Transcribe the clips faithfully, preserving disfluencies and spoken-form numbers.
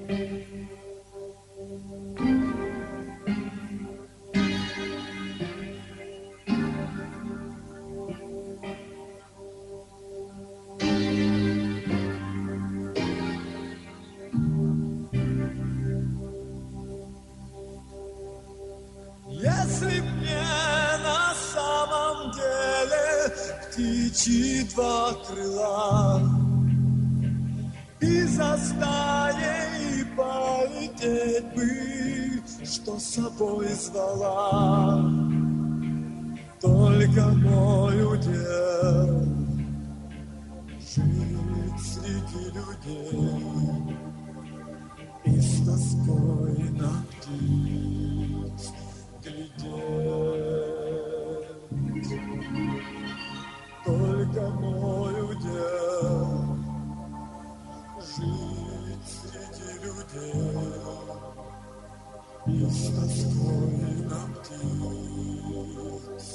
Если б мне на самом деле птичьи два крыла и за стаей полететь бы, что с собой звала, только мой удел жить среди людей и с тоской на птиц глядеть. Только мой удел жить среди людей и с тоской на птиц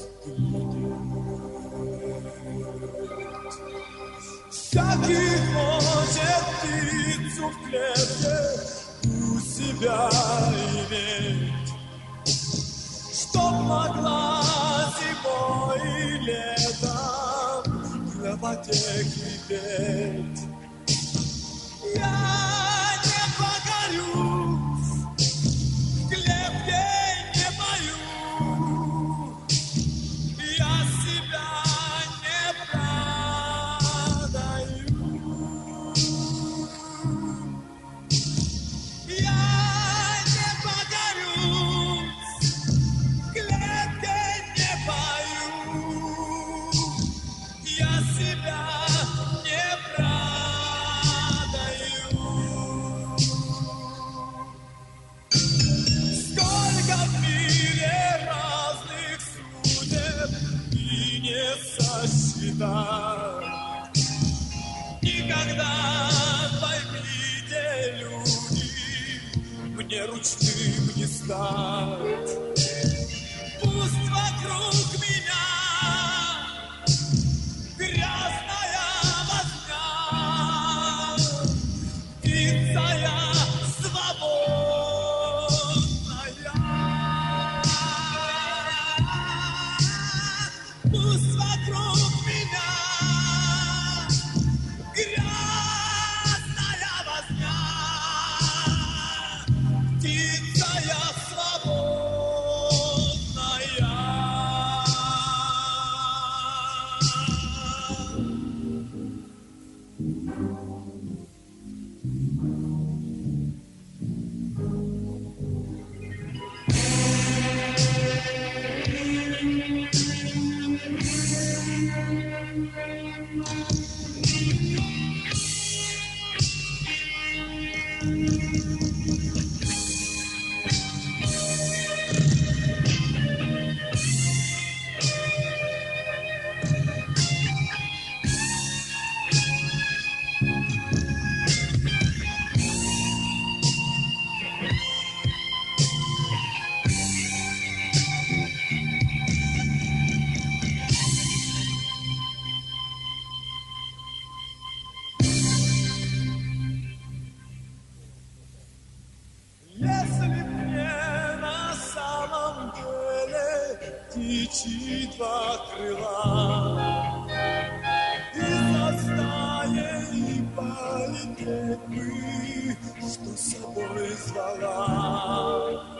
глядеть. Всякий хочет птицу в клетке у себя иметь, чтоб могла зимой и летом в животе кипеть. Я не покорюсь, в клетке не боюсь, я себя не продаю. Я не покорюсь, в клетке не боюсь, я себя не продаю. Сколько в мире разных судеб и не сосчитать. Никогда, поймите, люди, мне ручным не стать. Пусть вокруг меня грязная возня, птица я свободная. Пусть вокруг меня грязная возня, птица я свободная. Если б мне на самом деле птичьи два крыла и за стаей полететь бы, что с собой звала,